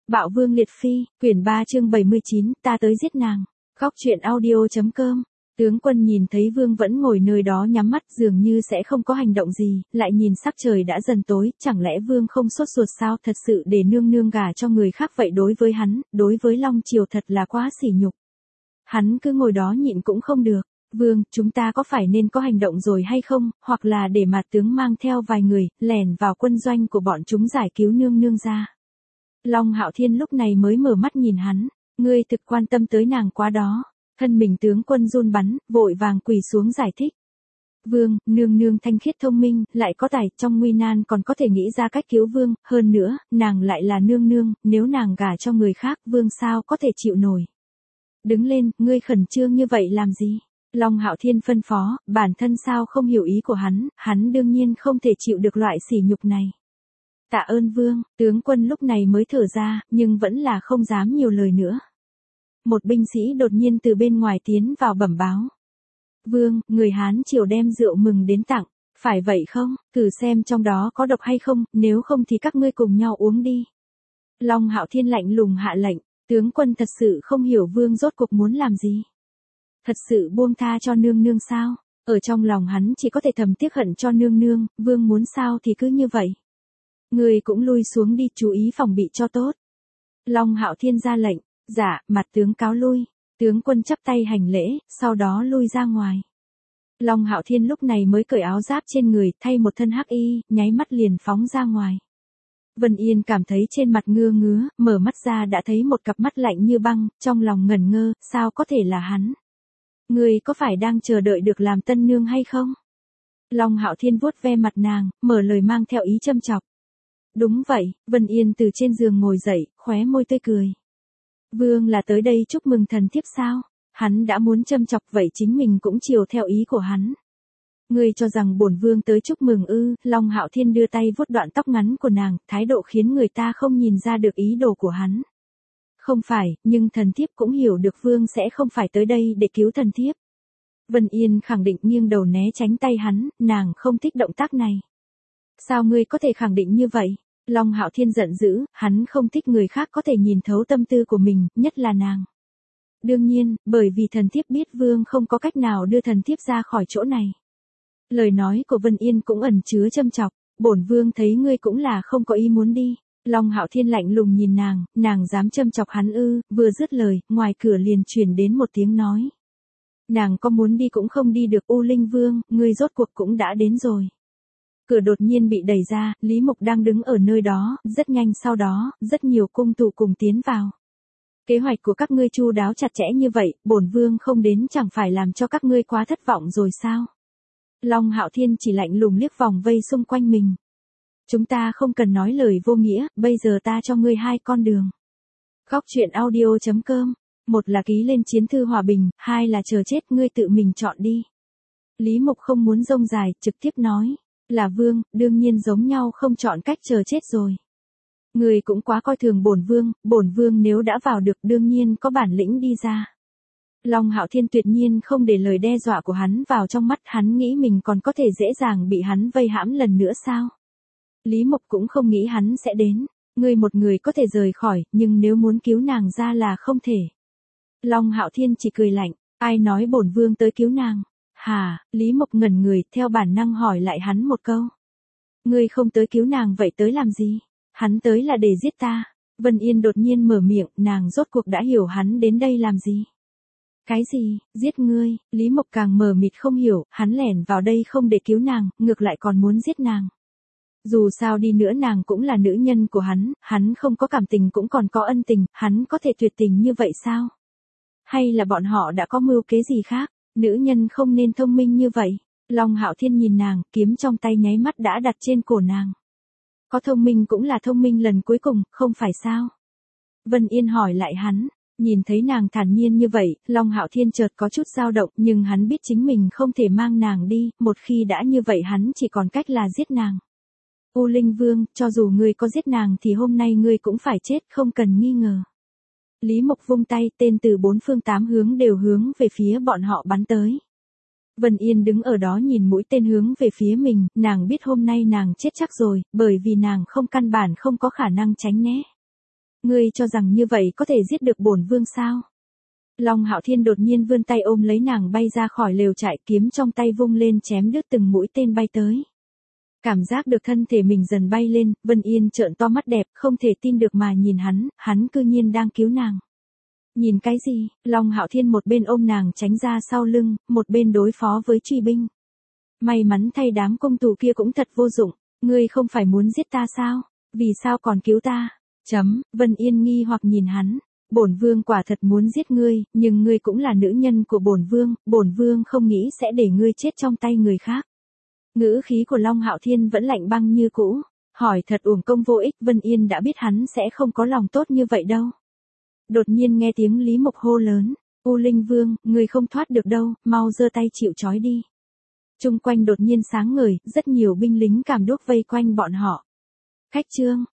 Bạo Vương Liệt Phi, quyển 3 chương 79, ta tới giết nàng. Góc truyện audio.com. Tướng quân nhìn thấy Vương vẫn ngồi nơi đó nhắm mắt dường như sẽ không có hành động gì, lại nhìn sắc trời đã dần tối, chẳng lẽ Vương không sốt ruột sao, thật sự để nương nương gả cho người khác vậy. Đối với hắn, đối với Long Triều thật là quá sỉ nhục. Hắn cứ ngồi đó nhịn cũng không được. Vương, chúng ta có phải nên có hành động rồi hay không, hoặc là để Mạt tướng mang theo vài người, lẻn vào quân doanh của bọn chúng giải cứu nương nương ra. Long Hạo Thiên lúc này mới mở mắt nhìn hắn, ngươi thực quan tâm tới nàng quá đó. Thân mình tướng quân run bắn, vội vàng quỳ xuống giải thích. Vương, nương nương thanh khiết thông minh, lại có tài, trong nguy nan còn có thể nghĩ ra cách cứu Vương, hơn nữa, nàng lại là nương nương, nếu nàng gả cho người khác, Vương sao có thể chịu nổi. Đứng lên, ngươi khẩn trương như vậy làm gì? Long Hạo Thiên phân phó, bản thân sao không hiểu ý của hắn đương nhiên không thể chịu được loại sỉ nhục này. Tạ ơn Vương, tướng quân lúc này mới thở ra, nhưng vẫn là không dám nhiều lời nữa. Một binh sĩ đột nhiên từ bên ngoài tiến vào bẩm báo. Vương, người Hán Triều đem rượu mừng đến tặng, phải vậy không? Thử xem trong đó có độc hay không, nếu không thì các ngươi cùng nhau uống đi. Long Hạo Thiên lạnh lùng hạ lệnh, tướng quân thật sự không hiểu Vương rốt cuộc muốn làm gì. Thật sự buông tha cho nương nương sao? Ở trong lòng hắn chỉ có thể thầm tiếc hận cho nương nương, Vương muốn sao thì cứ như vậy. Người cũng lui xuống đi, chú ý phòng bị cho tốt. Long Hạo Thiên ra lệnh, dạ, mặt tướng cáo lui. Tướng quân chắp tay hành lễ, sau đó lui ra ngoài. Long Hạo Thiên lúc này mới cởi áo giáp trên người, thay một thân hắc y, nháy mắt liền phóng ra ngoài. Vân Yên cảm thấy trên mặt ngứa ngứa, mở mắt ra đã thấy một cặp mắt lạnh như băng, trong lòng ngẩn ngơ, sao có thể là hắn? Người có phải đang chờ đợi được làm tân nương hay không? Long Hạo Thiên vuốt ve mặt nàng, mở lời mang theo ý châm chọc. Đúng vậy, Vân Yên từ trên giường ngồi dậy, khóe môi tươi cười. Vương là tới đây chúc mừng thần thiếp sao? Hắn đã muốn châm chọc vậy chính mình cũng chiều theo ý của hắn. Ngươi cho rằng bổn vương tới chúc mừng ư? Long Hạo Thiên đưa tay vuốt đoạn tóc ngắn của nàng, thái độ khiến người ta không nhìn ra được ý đồ của hắn. Không phải, nhưng thần thiếp cũng hiểu được Vương sẽ không phải tới đây để cứu thần thiếp. Vân Yên khẳng định nghiêng đầu né tránh tay hắn, nàng không thích động tác này. Sao ngươi có thể khẳng định như vậy? Long Hạo Thiên giận dữ, hắn không thích người khác có thể nhìn thấu tâm tư của mình, nhất là nàng. Đương nhiên, bởi vì thần thiếp biết Vương không có cách nào đưa thần thiếp ra khỏi chỗ này. Lời nói của Vân Yên cũng ẩn chứa châm chọc, bổn Vương thấy ngươi cũng là không có ý muốn đi. Long Hạo Thiên lạnh lùng nhìn nàng dám châm chọc hắn ư? Vừa dứt lời, ngoài cửa liền truyền đến một tiếng nói. Nàng có muốn đi cũng không đi được. U Linh Vương, ngươi rốt cuộc cũng đã đến rồi. Cửa đột nhiên bị đẩy ra, Lý Mục đang đứng ở nơi đó, rất nhanh sau đó, rất nhiều cung tù cùng tiến vào. Kế hoạch của các ngươi chu đáo chặt chẽ như vậy, bổn Vương không đến chẳng phải làm cho các ngươi quá thất vọng rồi sao? Long Hạo Thiên chỉ lạnh lùng liếc vòng vây xung quanh mình. Chúng ta không cần nói lời vô nghĩa, bây giờ ta cho ngươi hai con đường. Góc truyện audio.com. Một là ký lên chiến thư hòa bình, hai là chờ chết, ngươi tự mình chọn đi. Lý Mục không muốn rông dài, trực tiếp nói. Là Vương, đương nhiên giống nhau không chọn cách chờ chết rồi. Người cũng quá coi thường bổn Vương nếu đã vào được đương nhiên có bản lĩnh đi ra. Long Hạo Thiên tuyệt nhiên không để lời đe dọa của hắn vào trong mắt, hắn nghĩ mình còn có thể dễ dàng bị hắn vây hãm lần nữa sao? Lý Mục cũng không nghĩ hắn sẽ đến, ngươi một người có thể rời khỏi, nhưng nếu muốn cứu nàng ra là không thể. Long Hạo Thiên chỉ cười lạnh, ai nói bổn Vương tới cứu nàng? Hả? Lý Mục ngẩn người, theo bản năng hỏi lại hắn một câu. Ngươi không tới cứu nàng vậy tới làm gì? Hắn tới là để giết ta. Vân Yên đột nhiên mở miệng, nàng rốt cuộc đã hiểu hắn đến đây làm gì. Cái gì? Giết ngươi? Lý Mục càng mờ mịt không hiểu, hắn lẻn vào đây không để cứu nàng, ngược lại còn muốn giết nàng. Dù sao đi nữa nàng cũng là nữ nhân của hắn không có cảm tình cũng còn có ân tình, hắn có thể tuyệt tình như vậy sao? Hay là bọn họ đã có mưu kế gì khác? Nữ nhân không nên thông minh như vậy. Long Hạo Thiên nhìn nàng, kiếm trong tay nháy mắt đã đặt trên cổ nàng. Có thông minh cũng là thông minh lần cuối cùng, không phải sao? Vân Yên hỏi lại hắn, nhìn thấy nàng thản nhiên như vậy, Long Hạo Thiên chợt có chút dao động, nhưng hắn biết chính mình không thể mang nàng đi, một khi đã như vậy hắn chỉ còn cách là giết nàng. U Linh Vương, cho dù ngươi có giết nàng thì hôm nay ngươi cũng phải chết, không cần nghi ngờ. Lý Mục vung tay, tên từ bốn phương tám hướng đều hướng về phía bọn họ bắn tới. Vân Yên đứng ở đó nhìn mũi tên hướng về phía mình, nàng biết hôm nay nàng chết chắc rồi, bởi vì nàng không căn bản không có khả năng tránh né. Ngươi cho rằng như vậy có thể giết được bổn vương sao? Long Hạo Thiên đột nhiên vươn tay ôm lấy nàng bay ra khỏi lều trại, kiếm trong tay vung lên chém đứt từng mũi tên bay tới. Cảm giác được thân thể mình dần bay lên, Vân Yên trợn to mắt đẹp, không thể tin được mà nhìn hắn cư nhiên đang cứu nàng. Nhìn cái gì? Long Hạo Thiên một bên ôm nàng tránh ra sau lưng, một bên đối phó với truy binh. May mắn thay đám công tù kia cũng thật vô dụng, ngươi không phải muốn giết ta sao? Vì sao còn cứu ta? Vân Yên nghi hoặc nhìn hắn. Bổn vương quả thật muốn giết ngươi, nhưng ngươi cũng là nữ nhân của bổn vương không nghĩ sẽ để ngươi chết trong tay người khác. Ngữ khí của Long Hạo Thiên vẫn lạnh băng như cũ, hỏi thật uổng công vô ích, Vân Yên đã biết hắn sẽ không có lòng tốt như vậy đâu. Đột nhiên nghe tiếng Lý Mộc hô lớn, U Linh Vương, ngươi không thoát được đâu, mau giơ tay chịu trói đi. Chung quanh đột nhiên sáng ngời, rất nhiều binh lính cảm đuốc vây quanh bọn họ. Khách trương,